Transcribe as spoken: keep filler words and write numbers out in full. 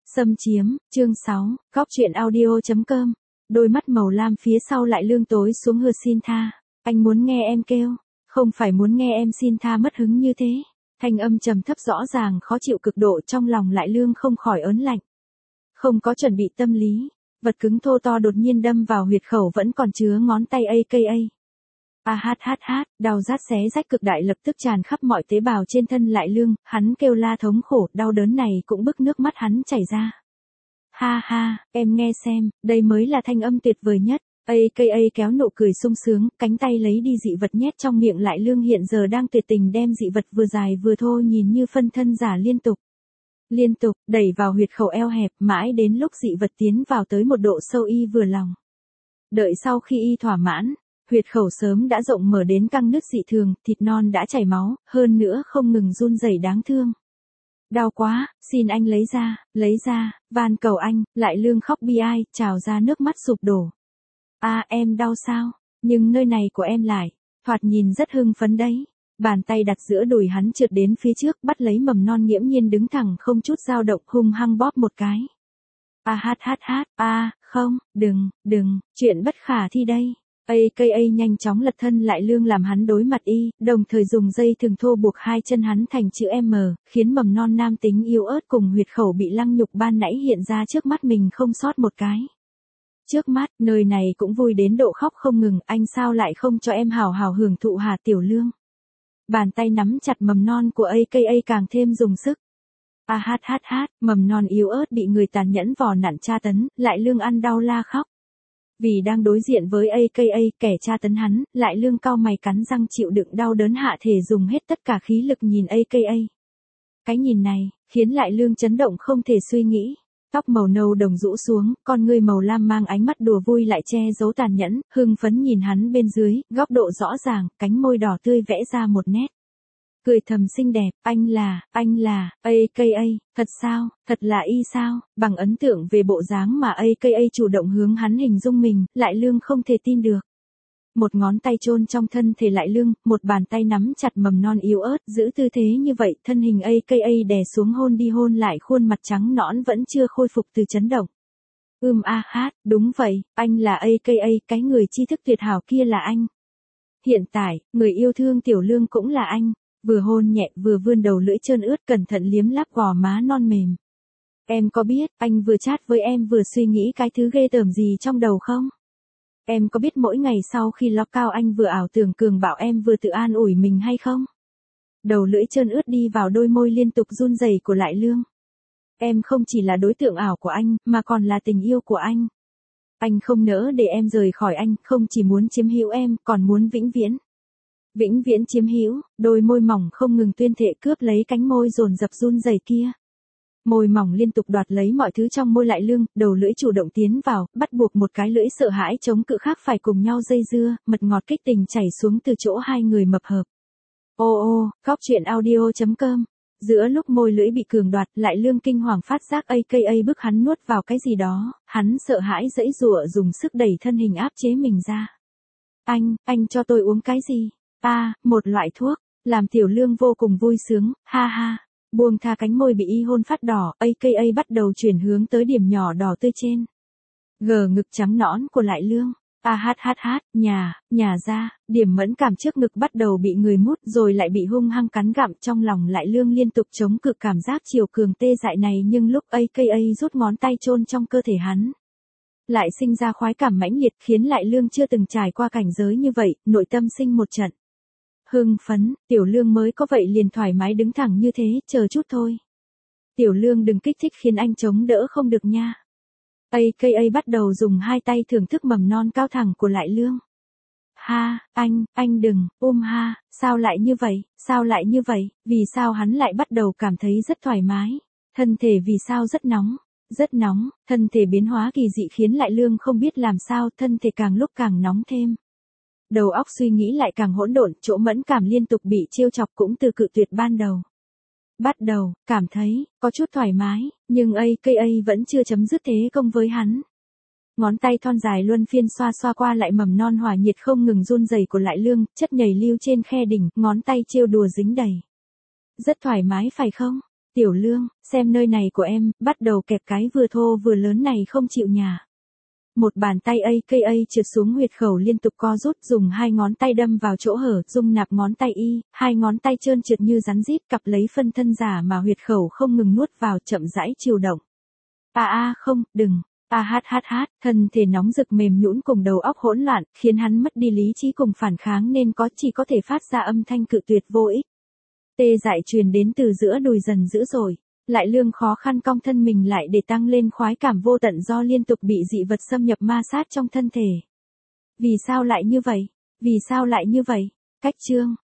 Xâm chiếm, chương sáu, Cóc truyện audio chấm com. Đôi mắt màu lam phía sau lại lương tối xuống hừ xin tha. Anh muốn nghe em kêu, không phải muốn nghe em xin tha mất hứng như thế. Thanh âm trầm thấp rõ ràng khó chịu cực độ, trong lòng lại lương không khỏi ớn lạnh. Không có chuẩn bị tâm lý, vật cứng thô to đột nhiên đâm vào huyệt khẩu vẫn còn chứa ngón tay a ca a. A hát hát hát, đau rát xé rách cực đại lập tức tràn khắp mọi tế bào trên thân lại lương, hắn kêu la thống khổ, đau đớn này cũng bức nước mắt hắn chảy ra. Ha ha, em nghe xem, đây mới là thanh âm tuyệt vời nhất. a ca a kéo nụ cười sung sướng, cánh tay lấy đi dị vật nhét trong miệng lại lương hiện giờ đang tuyệt tình đem dị vật vừa dài vừa thô nhìn như phân thân giả liên tục. Liên tục, đẩy vào huyệt khẩu eo hẹp mãi đến lúc dị vật tiến vào tới một độ sâu y vừa lòng. Đợi sau khi y thỏa mãn, huyệt khẩu sớm đã rộng mở đến căng nứt dị thường, thịt non đã chảy máu, hơn nữa không ngừng run rẩy đáng thương. Đau quá, xin anh lấy ra, lấy ra, van cầu anh, lại lương khóc bi ai, trào ra nước mắt sụp đổ. À em đau sao, nhưng nơi này của em lại, thoạt nhìn rất hưng phấn đấy. Bàn tay đặt giữa đùi hắn trượt đến phía trước bắt lấy mầm non nghiễm nhiên đứng thẳng không chút dao động hung hăng bóp một cái. A hát hát hát, a, không, đừng, đừng, chuyện bất khả thi đây. a ca a nhanh chóng lật thân lại lương làm hắn đối mặt y, đồng thời dùng dây thừng thô buộc hai chân hắn thành chữ M, khiến mầm non nam tính yếu ớt cùng huyệt khẩu bị lăng nhục ban nãy hiện ra trước mắt mình không sót một cái. Trước mắt, nơi này cũng vui đến độ khóc không ngừng, anh sao lại không cho em hào hào hưởng thụ hả tiểu lương. Bàn tay nắm chặt mầm non của a ca a càng thêm dùng sức. A hát hát hát, mầm non yếu ớt bị người tàn nhẫn vò nặn tra tấn, lại lương ăn đau la khóc. Vì đang đối diện với a ca a, kẻ tra tấn hắn, lại lương cau mày cắn răng chịu đựng đau đớn hạ thể dùng hết tất cả khí lực nhìn a ca a. Cái nhìn này, khiến lại lương chấn động không thể suy nghĩ. Tóc màu nâu đồng rũ xuống, con ngươi màu lam mang ánh mắt đùa vui lại che giấu tàn nhẫn, hưng phấn nhìn hắn bên dưới, góc độ rõ ràng, cánh môi đỏ tươi vẽ ra một nét. Cười thầm xinh đẹp, anh là, anh là, a ca a, thật sao, thật là y sao, bằng ấn tượng về bộ dáng mà a ca a chủ động hướng hắn hình dung mình, lại lương không thể tin được. Một ngón tay chôn trong thân thể lại lương, một bàn tay nắm chặt mầm non yếu ớt, giữ tư thế như vậy, thân hình a ca a đè xuống hôn đi hôn lại khuôn mặt trắng nõn vẫn chưa khôi phục từ chấn động. Ưm a hát, đúng vậy, anh là a ca a, cái người tri thức tuyệt hảo kia là anh. Hiện tại, người yêu thương tiểu lương cũng là anh. Vừa hôn nhẹ vừa vươn đầu lưỡi trơn ướt cẩn thận liếm láp gò má non mềm. Em có biết, anh vừa chat với em vừa suy nghĩ cái thứ ghê tởm gì trong đầu không? Em có biết mỗi ngày sau khi lock out anh vừa ảo tưởng cường bảo em vừa tự an ủi mình hay không? Đầu lưỡi trơn ướt đi vào đôi môi liên tục run rẩy của lại lương. Em không chỉ là đối tượng ảo của anh, mà còn là tình yêu của anh. Anh không nỡ để em rời khỏi anh, không chỉ muốn chiếm hữu em, còn muốn vĩnh viễn. Vĩnh viễn chiếm hữu, đôi môi mỏng không ngừng tuyên thệ cướp lấy cánh môi dồn dập run rẩy kia. Môi mỏng liên tục đoạt lấy mọi thứ trong môi lại lương, đầu lưỡi chủ động tiến vào, bắt buộc một cái lưỡi sợ hãi chống cự khác phải cùng nhau dây dưa, mật ngọt kích tình chảy xuống từ chỗ hai người mập hợp. Ô ô, Cóc truyện audio chấm com. Giữa lúc môi lưỡi bị cường đoạt, lại lương kinh hoàng phát giác a ca a bức hắn nuốt vào cái gì đó, hắn sợ hãi giãy giụa dùng sức đẩy thân hình áp chế mình ra. Anh, anh cho tôi uống cái gì? À, một loại thuốc, làm tiểu lương vô cùng vui sướng, ha ha, buông tha cánh môi bị y hôn phát đỏ, a ca a bắt đầu chuyển hướng tới điểm nhỏ đỏ tươi trên. Gờ ngực trắng nõn của lại lương, a hát hát hát, nhà, nhà ra, điểm mẫn cảm trước ngực bắt đầu bị người mút rồi lại bị hung hăng cắn gặm trong lòng lại lương liên tục chống cự cảm giác chiều cường tê dại này nhưng lúc a ca a rút ngón tay chôn trong cơ thể hắn. Lại sinh ra khoái cảm mãnh liệt khiến lại lương chưa từng trải qua cảnh giới như vậy, nội tâm sinh một trận. Hưng phấn, tiểu lương mới có vậy liền thoải mái đứng thẳng như thế, chờ chút thôi. Tiểu lương đừng kích thích khiến anh chống đỡ không được nha. a ca a bắt đầu dùng hai tay thưởng thức mầm non cao thẳng của lại lương. Ha, anh, anh đừng, ôm ha, sao lại như vậy, sao lại như vậy, vì sao hắn lại bắt đầu cảm thấy rất thoải mái. Thân thể vì sao rất nóng, rất nóng, thân thể biến hóa kỳ dị khiến lại lương không biết làm sao, thân thể càng lúc càng nóng thêm. Đầu óc suy nghĩ lại càng hỗn độn, chỗ mẫn cảm liên tục bị trêu chọc cũng từ cự tuyệt ban đầu. Bắt đầu, cảm thấy, có chút thoải mái, nhưng a ca a vẫn chưa chấm dứt thế công với hắn. Ngón tay thon dài luân phiên xoa xoa qua lại mầm non hỏa nhiệt không ngừng run rẩy của lại lương, chất nhầy lưu trên khe đỉnh, ngón tay trêu đùa dính đầy. Rất thoải mái phải không? Tiểu Lương, xem nơi này của em, bắt đầu kẹp cái vừa thô vừa lớn này không chịu nhả. Một bàn tay a ca trượt xuống huyệt khẩu liên tục co rút, dùng hai ngón tay đâm vào chỗ hở, dung nạp ngón tay y, hai ngón tay trơn trượt như rắn rít, cặp lấy phân thân giả mà huyệt khẩu không ngừng nuốt vào, chậm rãi chiều động. A a không, đừng. A hát hát hát, thân thể nóng rực mềm nhũn cùng đầu óc hỗn loạn, khiến hắn mất đi lý trí cùng phản kháng nên có chỉ có thể phát ra âm thanh cự tuyệt vô ích. Tê dại truyền đến từ giữa đùi dần dữ dội. Lại Lương khó khăn cong thân mình lại để tăng lên khoái cảm vô tận do liên tục bị dị vật xâm nhập ma sát trong thân thể. Vì sao lại như vậy? Vì sao lại như vậy? Cách chương